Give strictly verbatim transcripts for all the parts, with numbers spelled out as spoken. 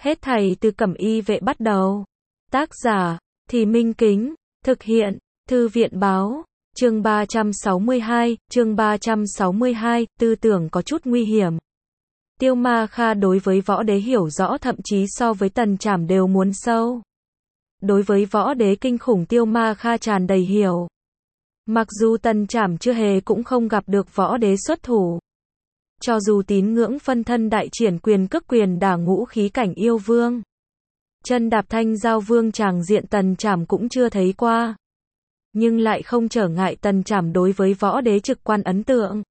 Hết thảy từ Cẩm Y Vệ bắt đầu. Tác giả, Thì Minh Kính, thực hiện, Thư viện báo, chương ba trăm sáu mươi hai, chương ba trăm sáu mươi hai, tư tưởng có chút nguy hiểm. Tiêu Ma Kha đối với võ đế hiểu rõ thậm chí so với Tần Trảm đều muốn sâu. Đối với võ đế kinh khủng Tiêu Ma Kha tràn đầy hiểu. Mặc dù Tần Trảm chưa hề cũng không gặp được võ đế xuất thủ. Cho dù tín ngưỡng phân thân đại triển quyền cước quyền đả ngũ khí cảnh yêu vương. Chân đạp thanh giao vương tràng diện Tần Trảm cũng chưa thấy qua. Nhưng lại không trở ngại Tần Trảm đối với võ đế trực quan ấn tượng.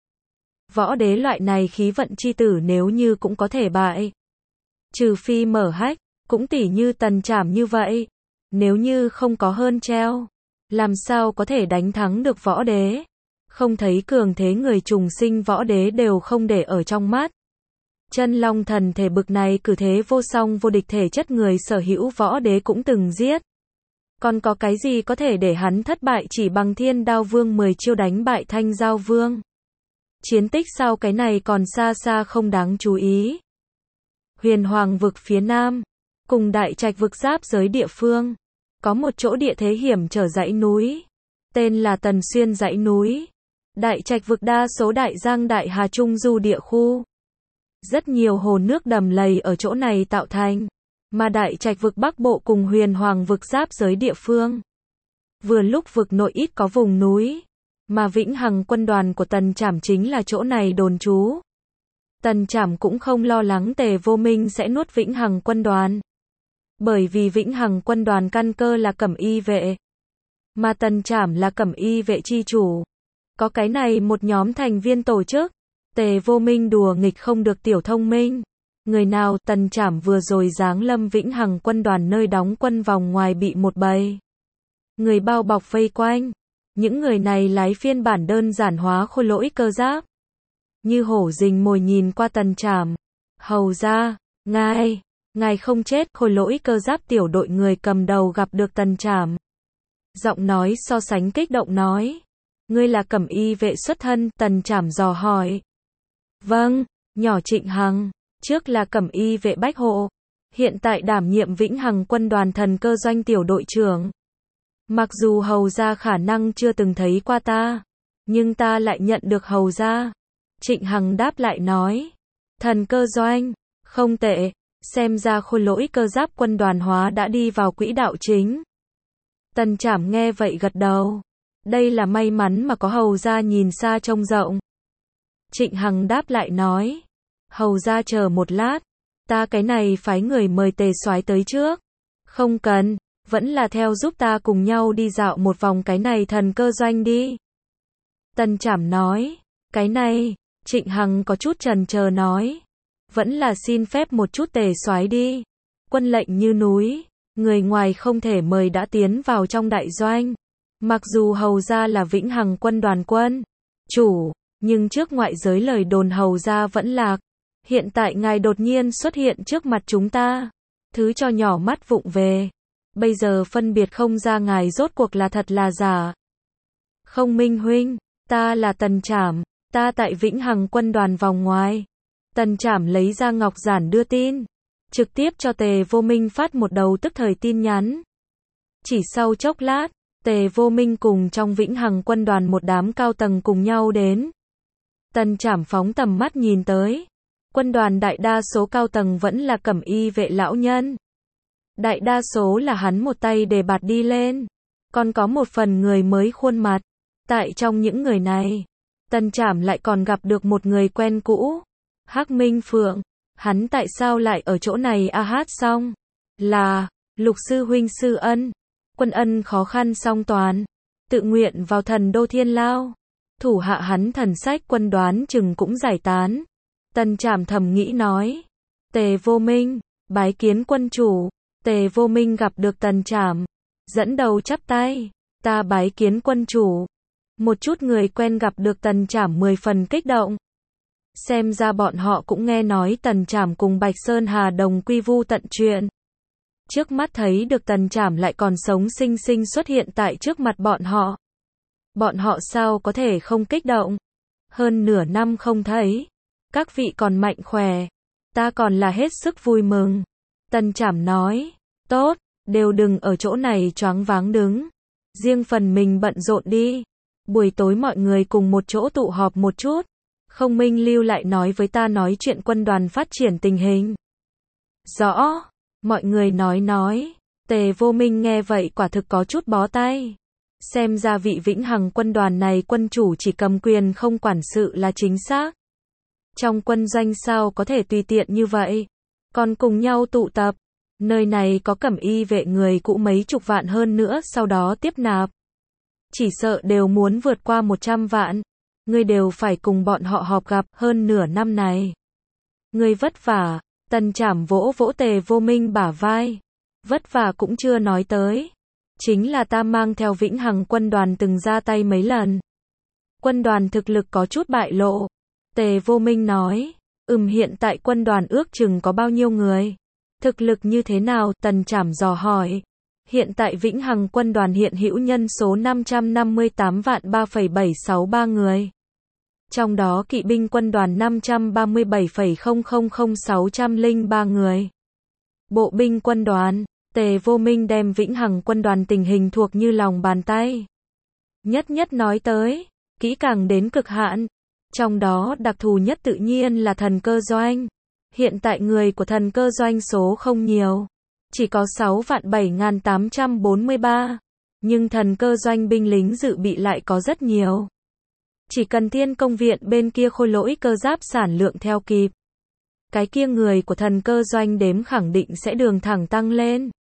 Võ đế loại này khí vận chi tử nếu như cũng có thể bại. Trừ phi mở hách, cũng tỉ như Tần Trảm như vậy. Nếu như không có hơn treo, làm sao có thể đánh thắng được võ đế. Không thấy cường thế người trùng sinh võ đế đều không để ở trong mắt. Chân long thần thể bực này cử thế vô song vô địch thể chất người sở hữu võ đế cũng từng giết. Còn có cái gì có thể để hắn thất bại chỉ bằng thiên đao vương mười chiêu đánh bại thanh giao vương. Chiến tích sau cái này còn xa xa không đáng chú ý. Huyền Hoàng vực phía nam, cùng Đại Trạch vực giáp giới địa phương, có một chỗ địa thế hiểm trở dãy núi, tên là Tần Xuyên dãy núi. Đại Trạch vực đa số đại giang đại hà trung du địa khu. Rất nhiều hồ nước đầm lầy ở chỗ này tạo thành, mà Đại Trạch vực bắc bộ cùng Huyền Hoàng vực giáp giới địa phương. Vừa lúc vực nội ít có vùng núi, mà Vĩnh Hằng quân đoàn của Tần Trảm chính là chỗ này đồn trú. Tần Trảm cũng không lo lắng Tề Vô Minh sẽ nuốt Vĩnh Hằng quân đoàn. Bởi vì Vĩnh Hằng quân đoàn căn cơ là Cẩm Y vệ, mà Tần Trảm là Cẩm Y vệ chi chủ. Có cái này một nhóm thành viên tổ chức, Tề Vô Minh đùa nghịch không được tiểu thông minh. Người nào Tần Trảm vừa rồi giáng lâm Vĩnh Hằng quân đoàn nơi đóng quân vòng ngoài bị một bầy người bao bọc vây quanh. Những người này lái phiên bản đơn giản hóa khôi lỗi cơ giáp. Như hổ rình mồi nhìn qua Tần Trảm. Hầu ra, ngài, ngài không chết. Khôi lỗi cơ giáp tiểu đội người cầm đầu gặp được Tần Trảm. Giọng nói so sánh kích động nói. Ngươi là Cẩm Y vệ xuất thân, Tần Trảm dò hỏi. Vâng, nhỏ Trịnh Hằng, trước là Cẩm Y vệ Bách Hộ, hiện tại đảm nhiệm Vĩnh Hằng quân đoàn thần cơ doanh tiểu đội trưởng. Mặc dù hầu ra khả năng chưa từng thấy qua ta, nhưng ta lại nhận được hầu ra. Trịnh Hằng đáp lại nói. Thần cơ doanh, không tệ, xem ra khôi lỗi cơ giáp quân đoàn hóa đã đi vào quỹ đạo chính. Tần Trảm nghe vậy gật đầu. Đây là may mắn mà có hầu ra nhìn xa trông rộng. Trịnh Hằng đáp lại nói. Hầu ra chờ một lát, ta cái này phái người mời Tề soái tới trước. Không cần, vẫn là theo giúp ta cùng nhau đi dạo một vòng cái này thần cơ doanh đi. Tần Trảm nói. Cái này, Trịnh Hằng có chút chần chờ nói. Vẫn là xin phép một chút Tề soái đi. Quân lệnh như núi, người ngoài không thể mời đã tiến vào trong đại doanh. Mặc dù hầu ra là Vĩnh Hằng quân đoàn quân chủ, nhưng trước ngoại giới lời đồn hầu ra vẫn lạc. Hiện tại ngài đột nhiên xuất hiện trước mặt chúng ta, thứ cho nhỏ mắt vụng về. Bây giờ phân biệt không ra ngài rốt cuộc là thật là giả. Không Minh huynh, ta là Tần Trảm, ta tại Vĩnh Hằng quân đoàn vòng ngoài. Tần Trảm lấy ra ngọc giản đưa tin, trực tiếp cho Tề Vô Minh phát một đầu tức thời tin nhắn. Chỉ sau chốc lát, Tề Vô Minh cùng trong Vĩnh Hằng quân đoàn một đám cao tầng cùng nhau đến. Tần Trảm phóng tầm mắt nhìn tới. Quân đoàn đại đa số cao tầng vẫn là Cẩm Y vệ lão nhân. Đại đa số là hắn một tay đề bạt đi lên. Còn có một phần người mới khuôn mặt. Tại trong những người này, Tần Trảm lại còn gặp được một người quen cũ. Hắc Minh Phượng. Hắn tại sao lại ở chỗ này a hát xong? Là, Lục sư huynh sư ân. Quân ân khó khăn song toàn. Tự nguyện vào thần đô thiên lao. Thủ hạ hắn thần sách quân đoán chừng cũng giải tán. Tần Trảm thầm nghĩ nói. Tề Vô Minh, bái kiến quân chủ. Tề Vô Minh gặp được Tần Trảm, dẫn đầu chắp tay. Ta bái kiến quân chủ. Một chút người quen gặp được Tần Trảm mười phần kích động. Xem ra bọn họ cũng nghe nói Tần Trảm cùng Bạch Sơn Hà đồng quy vu tận chuyện. Trước mắt thấy được Tần Trảm lại còn sống sinh sinh xuất hiện tại trước mặt bọn họ. Bọn họ sao có thể không kích động? Hơn nửa năm không thấy, các vị còn mạnh khỏe. Ta còn là hết sức vui mừng. Tần Trảm nói, tốt, đều đừng ở chỗ này choáng váng đứng. Riêng phần mình bận rộn đi. Buổi tối mọi người cùng một chỗ tụ họp một chút. Không Minh lưu lại nói với ta nói chuyện quân đoàn phát triển tình hình. Rõ, mọi người nói nói. Tề Vô Minh nghe vậy quả thực có chút bó tay. Xem ra vị Vĩnh Hằng quân đoàn này quân chủ chỉ cầm quyền không quản sự là chính xác. Trong quân doanh sao có thể tùy tiện như vậy. Còn cùng nhau tụ tập. Nơi này có cẩm y vệ người cũ mấy chục vạn hơn nữa sau đó tiếp nạp. Chỉ sợ đều muốn vượt qua một trăm vạn. Ngươi đều phải cùng bọn họ họp gặp hơn nửa năm này. Ngươi vất vả. Tần Trảm vỗ vỗ Tề Vô Minh bả vai. Vất vả cũng chưa nói tới. Chính là ta mang theo Vĩnh Hằng quân đoàn từng ra tay mấy lần. Quân đoàn thực lực có chút bại lộ. Tề Vô Minh nói. Ừm hiện tại quân đoàn ước chừng có bao nhiêu người? Thực lực như thế nào? Tần Trảm dò hỏi. Hiện tại Vĩnh Hằng quân đoàn hiện hữu nhân số năm trăm năm mươi tám vạn ba phẩy bảy sáu ba người. Trong đó kỵ binh quân đoàn năm trăm ba mươi bảy phẩy không không không sáu trăm lẻ ba người. Bộ binh quân đoàn, Tề Vô Minh đem Vĩnh Hằng quân đoàn tình hình thuộc như lòng bàn tay. Nhất nhất nói tới, kỹ càng đến cực hạn. Trong đó đặc thù nhất tự nhiên là thần cơ doanh. Hiện tại người của thần cơ doanh số không nhiều. Chỉ có sáu vạn bảy nghìn tám trăm bốn mươi ba. Nhưng thần cơ doanh binh lính dự bị lại có rất nhiều. Chỉ cần Thiên Công viện bên kia khôi lỗi cơ giáp sản lượng theo kịp. Cái kia người của thần cơ doanh đếm khẳng định sẽ đường thẳng tăng lên.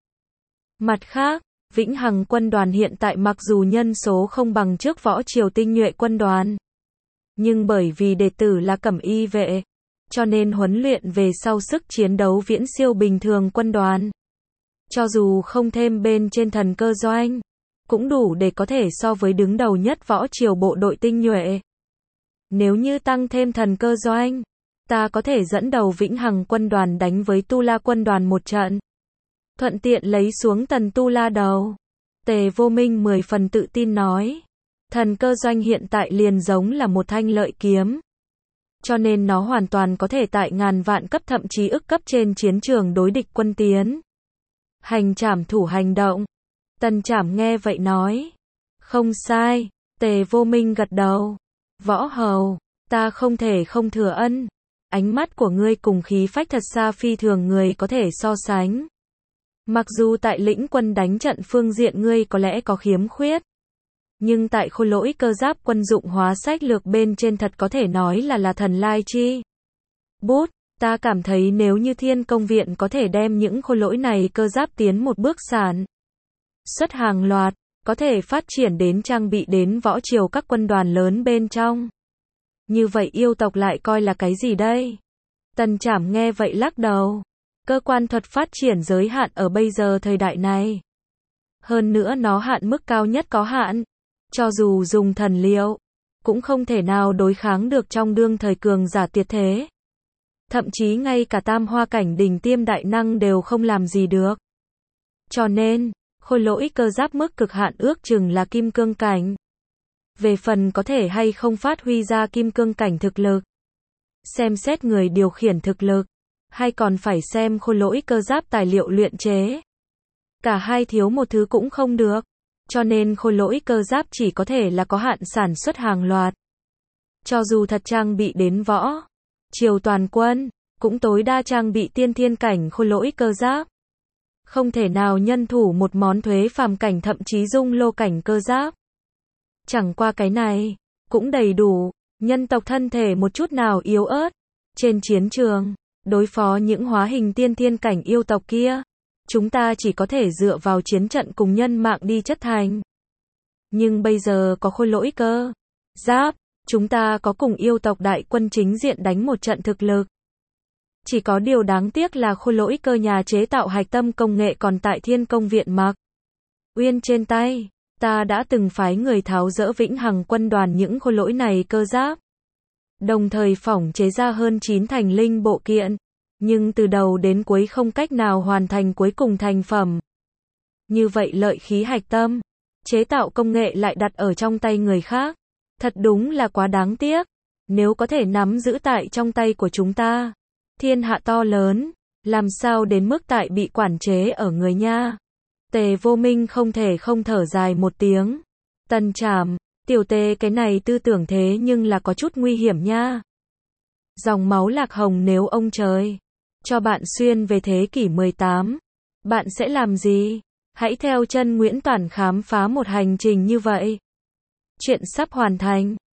Mặt khác, Vĩnh Hằng quân đoàn hiện tại mặc dù nhân số không bằng trước võ triều tinh nhuệ quân đoàn. Nhưng bởi vì đệ tử là cẩm y vệ. Cho nên huấn luyện về sau sức chiến đấu viễn siêu bình thường quân đoàn. Cho dù không thêm bên trên thần cơ doanh. Cũng đủ để có thể so với đứng đầu nhất võ triều bộ đội tinh nhuệ. Nếu như tăng thêm thần cơ doanh, ta có thể dẫn đầu Vĩnh Hằng quân đoàn đánh với Tu La quân đoàn một trận. Thuận tiện lấy xuống tần Tu La đầu. Tề Vô Minh mười phần tự tin nói. Thần cơ doanh hiện tại liền giống là một thanh lợi kiếm. Cho nên nó hoàn toàn có thể tại ngàn vạn cấp thậm chí ức cấp trên chiến trường đối địch quân tiến. Hành trảm thủ hành động. Tần Trảm nghe vậy nói. Không sai. Tề Vô Minh gật đầu. Võ hầu, ta không thể không thừa ân. Ánh mắt của ngươi cùng khí phách thật xa phi thường người có thể so sánh. Mặc dù tại lĩnh quân đánh trận phương diện ngươi có lẽ có khiếm khuyết. Nhưng tại khôi lỗi cơ giáp quân dụng hóa sách lược bên trên thật có thể nói là là thần lai chi. Bút, ta cảm thấy nếu như Thiên Công viện có thể đem những khôi lỗi này cơ giáp tiến một bước sản. Xuất hàng loạt, có thể phát triển đến trang bị đến võ triều các quân đoàn lớn bên trong. Như vậy yêu tộc lại coi là cái gì đây? Tần Trảm nghe vậy lắc đầu. Cơ quan thuật phát triển giới hạn ở bây giờ thời đại này. Hơn nữa nó hạn mức cao nhất có hạn. Cho dù dùng thần liệu, cũng không thể nào đối kháng được trong đương thời cường giả tuyệt thế. Thậm chí ngay cả tam hoa cảnh đỉnh tiêm đại năng đều không làm gì được. Cho nên, khôi lỗi cơ giáp mức cực hạn ước chừng là kim cương cảnh. Về phần có thể hay không phát huy ra kim cương cảnh thực lực. Xem xét người điều khiển thực lực. Hay còn phải xem khôi lỗi cơ giáp tài liệu luyện chế. Cả hai thiếu một thứ cũng không được. Cho nên khôi lỗi cơ giáp chỉ có thể là có hạn sản xuất hàng loạt. Cho dù thật trang bị đến võ triều toàn quân, cũng tối đa trang bị tiên thiên cảnh khôi lỗi cơ giáp. Không thể nào nhân thủ một món thuế phàm cảnh thậm chí dung lô cảnh cơ giáp. Chẳng qua cái này, cũng đầy đủ, nhân tộc thân thể một chút nào yếu ớt. Trên chiến trường, đối phó những hóa hình tiên thiên cảnh yêu tộc kia, chúng ta chỉ có thể dựa vào chiến trận cùng nhân mạng đi chất thành. Nhưng bây giờ có khôi lỗi cơ giáp, chúng ta có cùng yêu tộc đại quân chính diện đánh một trận thực lực. Chỉ có điều đáng tiếc là khôi lỗi cơ nhà chế tạo hạch tâm công nghệ còn tại Thiên Công viện Mạc Uyên trên tay. Ta đã từng phái người tháo dỡ Vĩnh Hằng quân đoàn những khôi lỗi này cơ giáp. Đồng thời phỏng chế ra hơn chín thành linh bộ kiện. Nhưng từ đầu đến cuối không cách nào hoàn thành cuối cùng thành phẩm. Như vậy lợi khí hạch tâm, chế tạo công nghệ lại đặt ở trong tay người khác. Thật đúng là quá đáng tiếc. Nếu có thể nắm giữ tại trong tay của chúng ta, thiên hạ to lớn, Làm sao đến mức tại bị quản chế ở người nha. Tề Vô Minh không thể không thở dài một tiếng. Tân Trảm, tiểu Tề cái này tư tưởng thế nhưng là có chút nguy hiểm nha. Dòng máu Lạc Hồng nếu ông trời cho bạn xuyên về thế kỷ mười tám, bạn sẽ làm gì? Hãy theo chân Nguyễn Toản khám phá một hành trình như vậy. Chuyện sắp hoàn thành.